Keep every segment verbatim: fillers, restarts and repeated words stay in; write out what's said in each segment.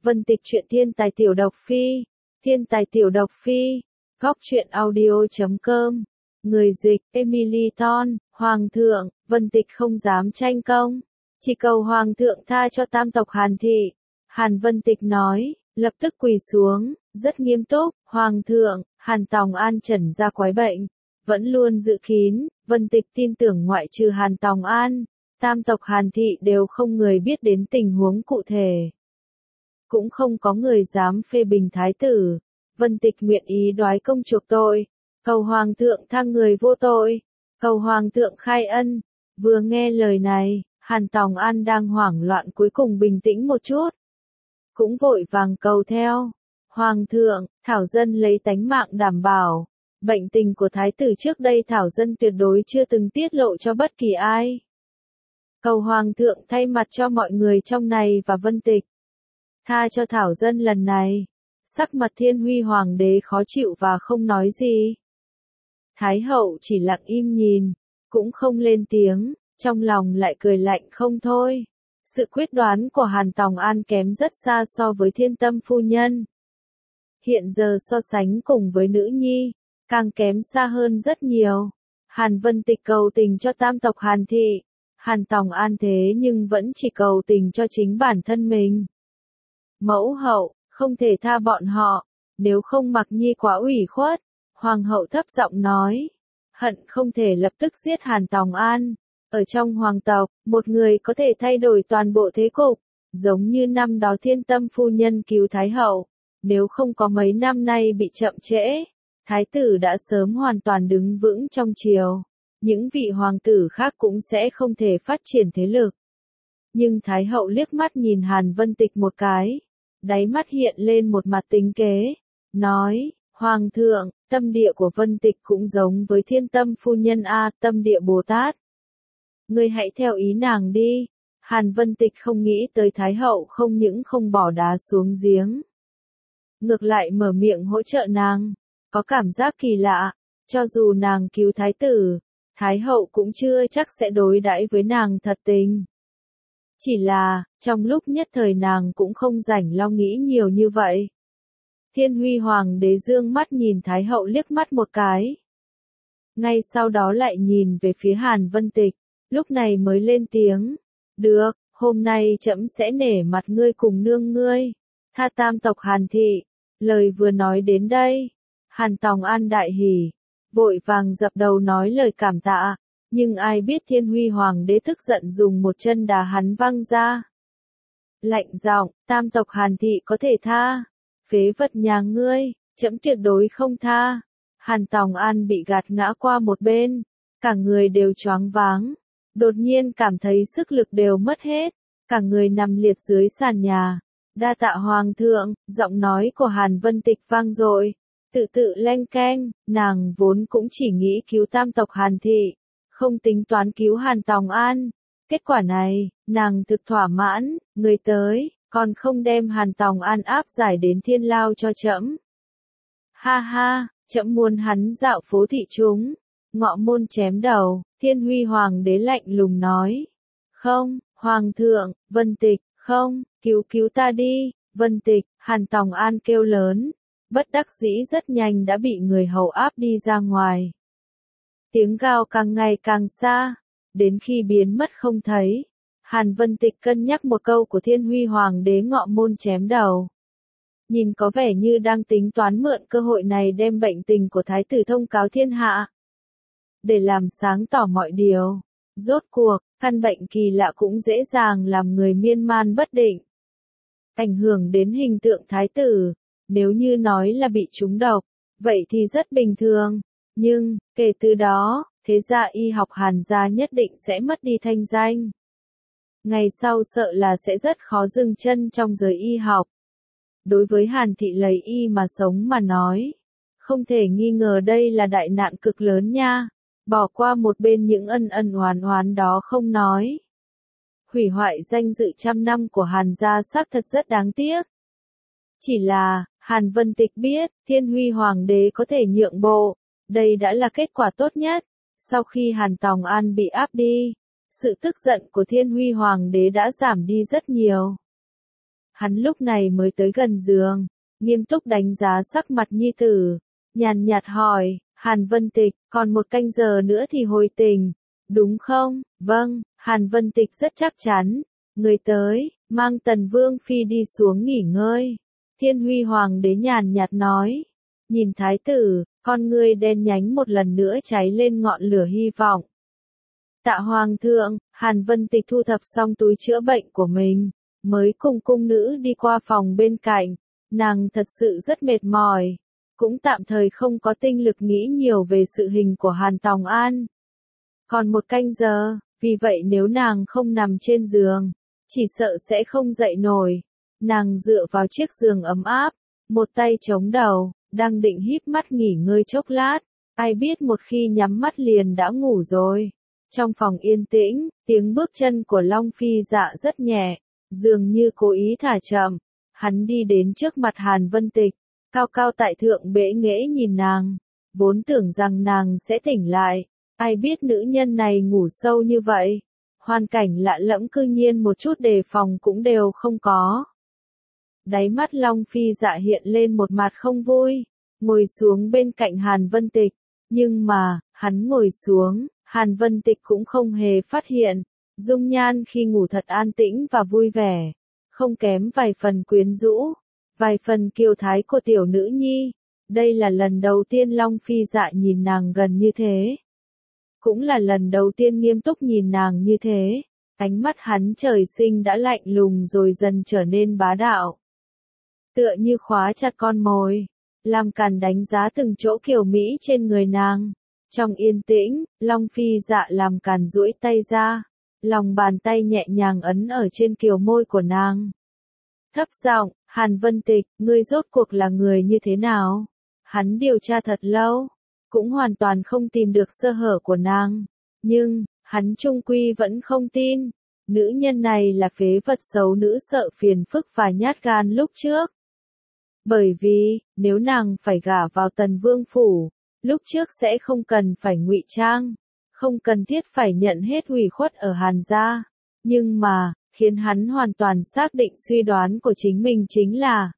Vân Tịch truyện thiên tài tiểu độc phi, thiên tài tiểu độc phi, góc truyện audio chấm com, người dịch, Emily Thon, Hoàng thượng, Vân Tịch không dám tranh công, chỉ cầu Hoàng thượng tha cho tam tộc Hàn thị. Hàn Vân Tịch nói, lập tức quỳ xuống, rất nghiêm túc, Hoàng thượng, Hàn Tòng An trần ra quái bệnh, vẫn luôn giữ kín, Vân Tịch tin tưởng ngoại trừ Hàn Tòng An, tam tộc Hàn thị đều không người biết đến tình huống cụ thể. Cũng không có người dám phê bình thái tử, Vân Tịch nguyện ý đoái công chuộc tội, cầu Hoàng thượng tha người vô tội, cầu Hoàng thượng khai ân. Vừa nghe lời này, Hàn Tòng An đang hoảng loạn cuối cùng bình tĩnh một chút. Cũng vội vàng cầu theo, Hoàng thượng, Thảo Dân lấy tánh mạng đảm bảo, bệnh tình của thái tử trước đây Thảo Dân tuyệt đối chưa từng tiết lộ cho bất kỳ ai. Cầu Hoàng thượng thay mặt cho mọi người trong này và Vân Tịch, tha cho Thảo Dân lần này. Sắc mặt Thiên Huy Hoàng đế khó chịu và không nói gì. Thái hậu chỉ lặng im nhìn, cũng không lên tiếng, trong lòng lại cười lạnh không thôi. Sự quyết đoán của Hàn Tòng An kém rất xa so với Thiên Tâm phu nhân. Hiện giờ so sánh cùng với nữ nhi, càng kém xa hơn rất nhiều. Hàn Vân Tịch cầu tình cho tam tộc Hàn thị, Hàn Tòng An thế nhưng vẫn chỉ cầu tình cho chính bản thân mình. Mẫu hậu, không thể tha bọn họ, nếu không Mặc Nhi quá ủy khuất. Hoàng hậu thấp giọng nói, hận không thể lập tức giết Hàn Tòng An. Ở trong hoàng tộc, một người có thể thay đổi toàn bộ thế cục, giống như năm đó Thiên Tâm phu nhân cứu Thái hậu. Nếu không có mấy năm nay bị chậm trễ, Thái tử đã sớm hoàn toàn đứng vững trong triều. Những vị hoàng tử khác cũng sẽ không thể phát triển thế lực. Nhưng Thái hậu liếc mắt nhìn Hàn Vân Tịch một cái, đáy mắt hiện lên một mặt tính kế, nói, Hoàng thượng, tâm địa của Vân Tịch cũng giống với Thiên Tâm phu nhân a, tâm địa Bồ Tát. Ngươi hãy theo ý nàng đi. Hàn Vân Tịch không nghĩ tới Thái hậu không những không bỏ đá xuống giếng, ngược lại mở miệng hỗ trợ nàng, có cảm giác kỳ lạ, cho dù nàng cứu thái tử, Thái hậu cũng chưa chắc sẽ đối đãi với nàng thật tình. Chỉ là, trong lúc nhất thời nàng cũng không rảnh lo nghĩ nhiều như vậy. Thiên Huy Hoàng đế dương mắt nhìn Thái hậu liếc mắt một cái. Ngay sau đó lại nhìn về phía Hàn Vân Tịch, lúc này mới lên tiếng. Được, hôm nay trẫm sẽ nể mặt ngươi cùng nương ngươi, tha tam tộc Hàn thị. Lời vừa nói đến đây, Hàn Tòng An đại hỉ, vội vàng dập đầu nói lời cảm tạ. Nhưng ai biết Thiên Huy Hoàng đế tức giận dùng một chân đá hắn văng ra. Lạnh giọng, tam tộc Hàn thị có thể tha, phế vật nhà ngươi, trẫm tuyệt đối không tha. Hàn Tòng An bị gạt ngã qua một bên, cả người đều choáng váng, đột nhiên cảm thấy sức lực đều mất hết, cả người nằm liệt dưới sàn nhà. Đa tạ Hoàng thượng, giọng nói của Hàn Vân Tịch vang dội, tự tự leng keng, nàng vốn cũng chỉ nghĩ cứu tam tộc Hàn thị, không tính toán cứu Hàn Tòng An. Kết quả này, nàng thực thỏa mãn, người tới, còn không đem Hàn Tòng An áp giải đến thiên lao cho trẫm. Ha ha, trẫm muốn hắn dạo phố thị chúng, ngọ môn chém đầu. Thiên Huy Hoàng đế lạnh lùng nói. Không, Hoàng thượng, Vân Tịch, không, cứu cứu ta đi, Vân Tịch. Hàn Tòng An kêu lớn, bất đắc dĩ rất nhanh đã bị người hầu áp đi ra ngoài. Tiếng gào càng ngày càng xa, đến khi biến mất không thấy. Hàn Vân Tịch cân nhắc một câu của Thiên Huy Hoàng đế ngọ môn chém đầu. Nhìn có vẻ như đang tính toán mượn cơ hội này đem bệnh tình của thái tử thông cáo thiên hạ, để làm sáng tỏ mọi điều. Rốt cuộc, căn bệnh kỳ lạ cũng dễ dàng làm người miên man bất định, ảnh hưởng đến hình tượng thái tử. Nếu như nói là bị trúng độc, vậy thì rất bình thường. Nhưng, kể từ đó, thế gia y học Hàn gia nhất định sẽ mất đi thanh danh. Ngày sau sợ là sẽ rất khó dừng chân trong giới y học. Đối với Hàn thị lấy y mà sống mà nói, không thể nghi ngờ đây là đại nạn cực lớn nha. Bỏ qua một bên những ân ân oán oán đó không nói, hủy hoại danh dự trăm năm của Hàn gia xác thật rất đáng tiếc. Chỉ là, Hàn Vân Tịch biết, Thiên Huy Hoàng đế có thể nhượng bộ, đây đã là kết quả tốt nhất. Sau khi Hàn Tòng An bị áp đi, sự tức giận của Thiên Huy Hoàng đế đã giảm đi rất nhiều. Hắn lúc này mới tới gần giường, nghiêm túc đánh giá sắc mặt nhi tử, nhàn nhạt hỏi, Hàn Vân Tịch, còn một canh giờ nữa thì hồi tình, đúng không? Vâng, Hàn Vân Tịch rất chắc chắn, người tới, mang Tần Vương Phi đi xuống nghỉ ngơi. Thiên Huy Hoàng đế nhàn nhạt nói, nhìn thái tử, con ngươi đen nhánh một lần nữa cháy lên ngọn lửa hy vọng. Tạ Hoàng thượng, Hàn Vân Tịch thu thập xong túi chữa bệnh của mình, mới cùng cung nữ đi qua phòng bên cạnh, nàng thật sự rất mệt mỏi, cũng tạm thời không có tinh lực nghĩ nhiều về sự hình của Hàn Tòng An. Còn một canh giờ, vì vậy nếu nàng không nằm trên giường, chỉ sợ sẽ không dậy nổi. Nàng dựa vào chiếc giường ấm áp, một tay chống đầu, đang định híp mắt nghỉ ngơi chốc lát, ai biết một khi nhắm mắt liền đã ngủ rồi. Trong phòng yên tĩnh, tiếng bước chân của Long Phi Dạ rất nhẹ, dường như cố ý thả chậm. Hắn đi đến trước mặt Hàn Vân Tịch, cao cao tại thượng bẽ nghễ nhìn nàng, vốn tưởng rằng nàng sẽ tỉnh lại, ai biết nữ nhân này ngủ sâu như vậy. Hoàn cảnh lạ lẫm cư nhiên một chút đề phòng cũng đều không có. Đáy mắt Long Phi Dạ hiện lên một mặt không vui, ngồi xuống bên cạnh Hàn Vân Tịch, nhưng mà, hắn ngồi xuống, Hàn Vân Tịch cũng không hề phát hiện, dung nhan khi ngủ thật an tĩnh và vui vẻ, không kém vài phần quyến rũ, vài phần kiêu thái của tiểu nữ nhi. Đây là lần đầu tiên Long Phi Dạ nhìn nàng gần như thế. Cũng là lần đầu tiên nghiêm túc nhìn nàng như thế, ánh mắt hắn trời sinh đã lạnh lùng rồi dần trở nên bá đạo. Tựa như khóa chặt con mồi, làm càn đánh giá từng chỗ kiều mỹ trên người nàng. Trong yên tĩnh, Long Phi Dạ làm càn duỗi tay ra, lòng bàn tay nhẹ nhàng ấn ở trên kiều môi của nàng. Thấp giọng, Hàn Vân Tịch, ngươi rốt cuộc là người như thế nào? Hắn điều tra thật lâu, cũng hoàn toàn không tìm được sơ hở của nàng, nhưng, hắn chung quy vẫn không tin. Nữ nhân này là phế vật xấu nữ sợ phiền phức và nhát gan lúc trước. Bởi vì, nếu nàng phải gả vào Tần Vương phủ, lúc trước sẽ không cần phải ngụy trang, không cần thiết phải nhận hết ủy khuất ở Hàn gia. Nhưng mà, khiến hắn hoàn toàn xác định suy đoán của chính mình chính là,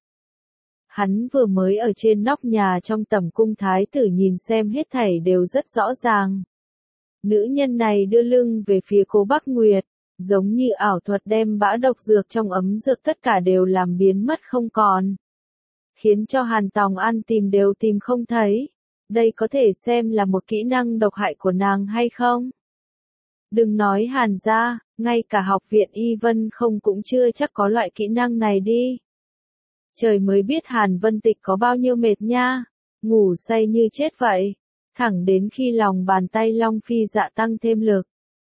hắn vừa mới ở trên nóc nhà trong tẩm cung thái tử nhìn xem hết thảy đều rất rõ ràng. Nữ nhân này đưa lưng về phía Cố Bắc Nguyệt, giống như ảo thuật đem bã độc dược trong ấm dược tất cả đều làm biến mất không còn. Khiến cho Hàn Tòng An tìm đều tìm không thấy. Đây có thể xem là một kỹ năng độc hại của nàng hay không? Đừng nói Hàn gia, ngay cả học viện Y Vân không cũng chưa chắc có loại kỹ năng này đi. Trời mới biết Hàn Vân Tịch có bao nhiêu mệt nha, ngủ say như chết vậy, thẳng đến khi lòng bàn tay Long Phi Dạ tăng thêm lực.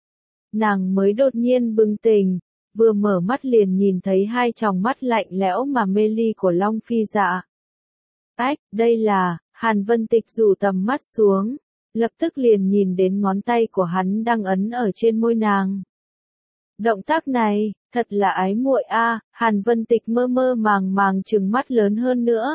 Nàng mới đột nhiên bừng tỉnh, vừa mở mắt liền nhìn thấy hai tròng mắt lạnh lẽo mà mê ly của Long Phi Dạ. Ách, đây là, Hàn Vân Tịch rủ tầm mắt xuống, lập tức liền nhìn đến ngón tay của hắn đang ấn ở trên môi nàng. Động tác này, thật là ái muội a, Hàn Vân Tịch mơ mơ màng màng trừng mắt lớn hơn nữa.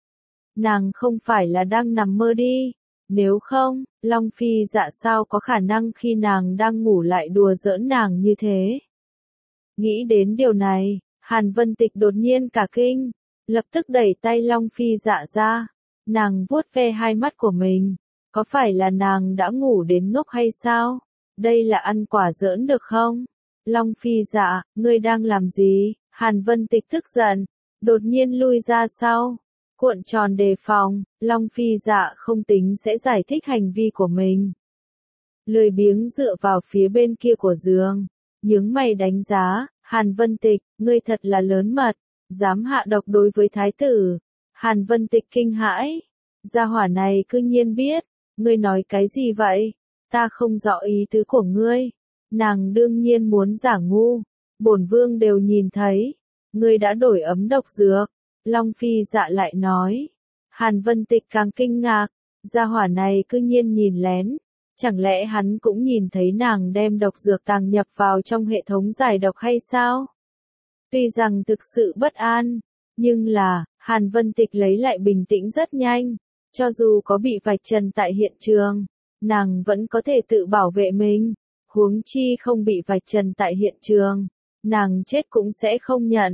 Nàng không phải là đang nằm mơ đi, nếu không, Long Phi Dạ sao có khả năng khi nàng đang ngủ lại đùa giỡn nàng như thế. Nghĩ đến điều này, Hàn Vân Tịch đột nhiên cả kinh, lập tức đẩy tay Long Phi Dạ ra, nàng vuốt ve hai mắt của mình, có phải là nàng đã ngủ đến ngốc hay sao? Đây là ăn quả giỡn được không? Long Phi Dạ, ngươi đang làm gì? Hàn Vân Tịch tức giận, đột nhiên lui ra sau, cuộn tròn đề phòng. Long Phi Dạ không tính sẽ giải thích hành vi của mình. Lười biếng dựa vào phía bên kia của giường, nhướng mày đánh giá, Hàn Vân Tịch, ngươi thật là lớn mật, dám hạ độc đối với thái tử. Hàn Vân Tịch kinh hãi, gia hỏa này cư nhiên biết, ngươi nói cái gì vậy? Ta không rõ ý tứ của ngươi. Nàng đương nhiên muốn giả ngu, bổn vương đều nhìn thấy, ngươi đã đổi ấm độc dược. Long Phi Dạ lại nói. Hàn Vân Tịch càng kinh ngạc, gia hỏa này cư nhiên nhìn lén, chẳng lẽ hắn cũng nhìn thấy nàng đem độc dược tàng nhập vào trong hệ thống giải độc hay sao? Tuy rằng thực sự bất an, nhưng là, Hàn Vân Tịch lấy lại bình tĩnh rất nhanh, cho dù có bị vạch trần tại hiện trường, nàng vẫn có thể tự bảo vệ mình. Huống chi không bị vạch trần tại hiện trường, nàng chết cũng sẽ không nhận,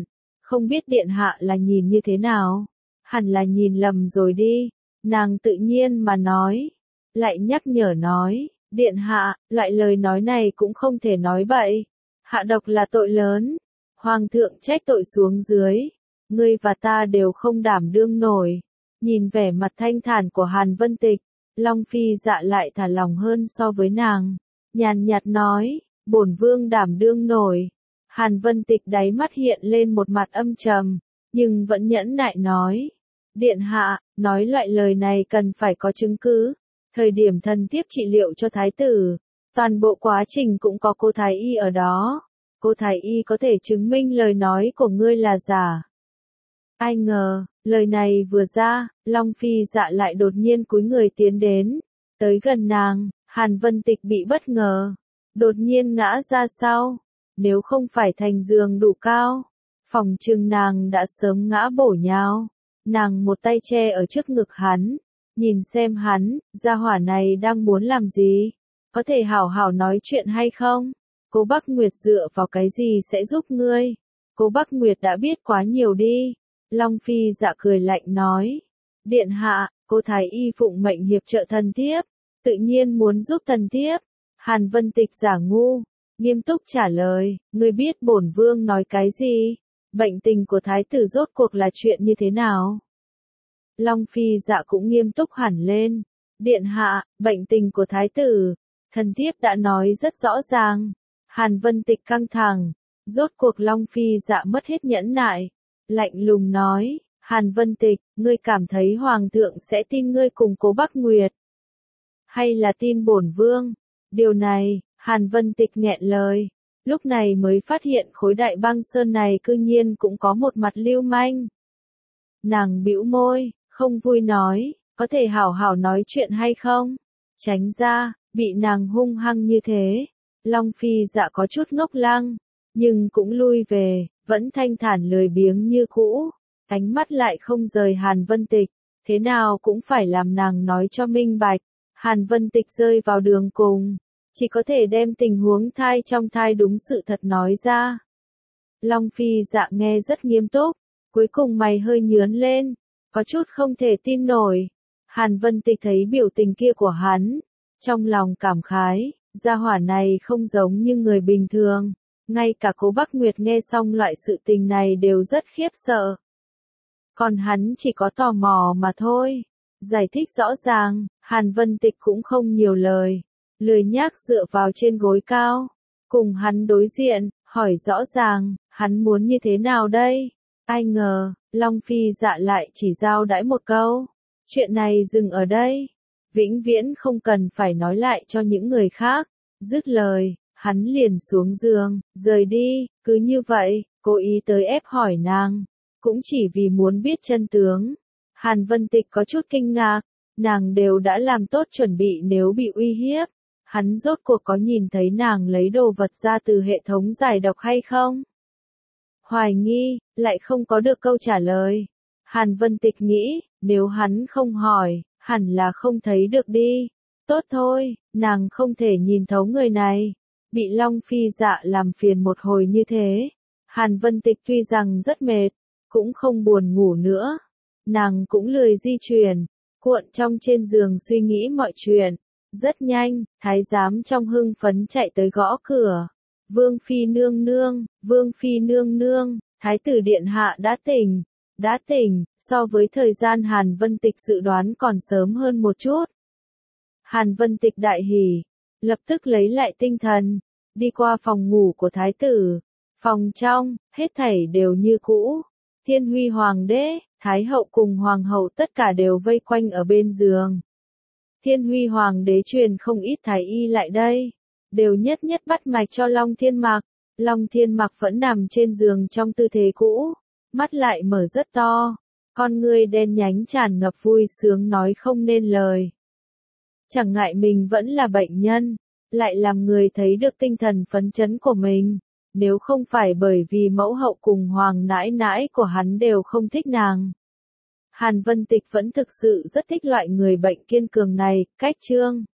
không biết điện hạ là nhìn như thế nào? Hẳn là nhìn lầm rồi đi. Nàng tự nhiên mà nói. Lại nhắc nhở nói, điện hạ, loại lời nói này cũng không thể nói bậy. Hạ độc là tội lớn. Hoàng thượng trách tội xuống dưới. Ngươi và ta đều không đảm đương nổi. Nhìn vẻ mặt thanh thản của Hàn Vân Tịch, Long Phi Dạ lại thả lòng hơn so với nàng. Nhàn nhạt nói, bổn vương đảm đương nổi. Hàn Vân Tịch đáy mắt hiện lên một mặt âm trầm, nhưng vẫn nhẫn nại nói. Điện hạ, nói loại lời này cần phải có chứng cứ. Thời điểm thần tiếp trị liệu cho thái tử, toàn bộ quá trình cũng có cô thái y ở đó. Cô thái y có thể chứng minh lời nói của ngươi là giả. Ai ngờ, lời này vừa ra, Long Phi Dạ lại đột nhiên cúi người tiến đến, tới gần nàng. Hàn Vân Tịch bị bất ngờ, đột nhiên ngã ra sau. Nếu không phải thành giường đủ cao, phòng trừng nàng đã sớm ngã bổ nhào. Nàng một tay che ở trước ngực hắn, nhìn xem hắn, gia hỏa này đang muốn làm gì? Có thể hảo hảo nói chuyện hay không? Cô Bắc Nguyệt dựa vào cái gì sẽ giúp ngươi? Cô Bắc Nguyệt đã biết quá nhiều đi. Long Phi Dạ cười lạnh nói. Điện hạ, cô thái y phụng mệnh hiệp trợ thần thiếp, tự nhiên muốn giúp thần thiếp. Hàn Vân Tịch giả ngu, nghiêm túc trả lời, ngươi biết bổn vương nói cái gì? Bệnh tình của thái tử rốt cuộc là chuyện như thế nào? Long Phi Dạ cũng nghiêm túc hẳn lên. Điện hạ, bệnh tình của thái tử, thần thiếp đã nói rất rõ ràng. Hàn Vân Tịch căng thẳng, rốt cuộc Long Phi Dạ mất hết nhẫn nại, lạnh lùng nói, Hàn Vân Tịch, ngươi cảm thấy hoàng thượng sẽ tin ngươi cùng Cố Bắc Nguyệt, hay là tin bổn vương? Điều này, Hàn Vân Tịch nghẹn lời, lúc này mới phát hiện khối đại băng sơn này cư nhiên cũng có một mặt lưu manh. Nàng bĩu môi, không vui nói, có thể hảo hảo nói chuyện hay không? Tránh ra, bị nàng hung hăng như thế. Long Phi Dạ có chút ngốc lăng, nhưng cũng lui về, vẫn thanh thản lười biếng như cũ, ánh mắt lại không rời Hàn Vân Tịch, thế nào cũng phải làm nàng nói cho minh bạch. Hàn Vân Tịch rơi vào đường cùng, chỉ có thể đem tình huống thai trong thai đúng sự thật nói ra. Long Phi Dạ nghe rất nghiêm túc, cuối cùng mày hơi nhướn lên, có chút không thể tin nổi. Hàn Vân Tịch thấy biểu tình kia của hắn, trong lòng cảm khái, gia hỏa này không giống như người bình thường. Ngay cả Cố Bắc Nguyệt nghe xong loại sự tình này đều rất khiếp sợ. Còn hắn chỉ có tò mò mà thôi. Giải thích rõ ràng, Hàn Vân Tịch cũng không nhiều lời, lười nhác dựa vào trên gối cao, cùng hắn đối diện, hỏi rõ ràng, hắn muốn như thế nào đây? Ai ngờ, Long Phi Dạ lại chỉ giao đãi một câu. Chuyện này dừng ở đây, vĩnh viễn không cần phải nói lại cho những người khác. Dứt lời, hắn liền xuống giường, rời đi, cứ như vậy, cố ý tới ép hỏi nàng, cũng chỉ vì muốn biết chân tướng. Hàn Vân Tịch có chút kinh ngạc, nàng đều đã làm tốt chuẩn bị nếu bị uy hiếp. Hắn rốt cuộc có nhìn thấy nàng lấy đồ vật ra từ hệ thống giải độc hay không? Hoài nghi, lại không có được câu trả lời. Hàn Vân Tịch nghĩ, nếu hắn không hỏi, hẳn là không thấy được đi. Tốt thôi, nàng không thể nhìn thấu người này. Bị Long Phi Dạ làm phiền một hồi như thế. Hàn Vân Tịch tuy rằng rất mệt, cũng không buồn ngủ nữa. Nàng cũng lười di chuyển, cuộn trong trên giường suy nghĩ mọi chuyện. Rất nhanh, thái giám trong hưng phấn chạy tới gõ cửa. Vương Phi nương nương, Vương Phi nương nương, Thái tử điện hạ đã tỉnh, đã tỉnh, so với thời gian Hàn Vân Tịch dự đoán còn sớm hơn một chút. Hàn Vân Tịch đại hỉ, lập tức lấy lại tinh thần, đi qua phòng ngủ của Thái tử. Phòng trong, hết thảy đều như cũ. Thiên Huy Hoàng đế, Thái hậu cùng Hoàng hậu tất cả đều vây quanh ở bên giường. Thiên Huy Hoàng đế truyền không ít thái y lại đây, đều nhất nhất bắt mạch cho Long Thiên Mặc. Long Thiên Mặc vẫn nằm trên giường trong tư thế cũ, mắt lại mở rất to, con ngươi đen nhánh tràn ngập vui sướng nói không nên lời. Chẳng ngại mình vẫn là bệnh nhân, lại làm người thấy được tinh thần phấn chấn của mình. Nếu không phải bởi vì mẫu hậu cùng hoàng nãi nãi của hắn đều không thích nàng. Hàn Vân Tịch vẫn thực sự rất thích loại người bệnh kiên cường này. Cách chương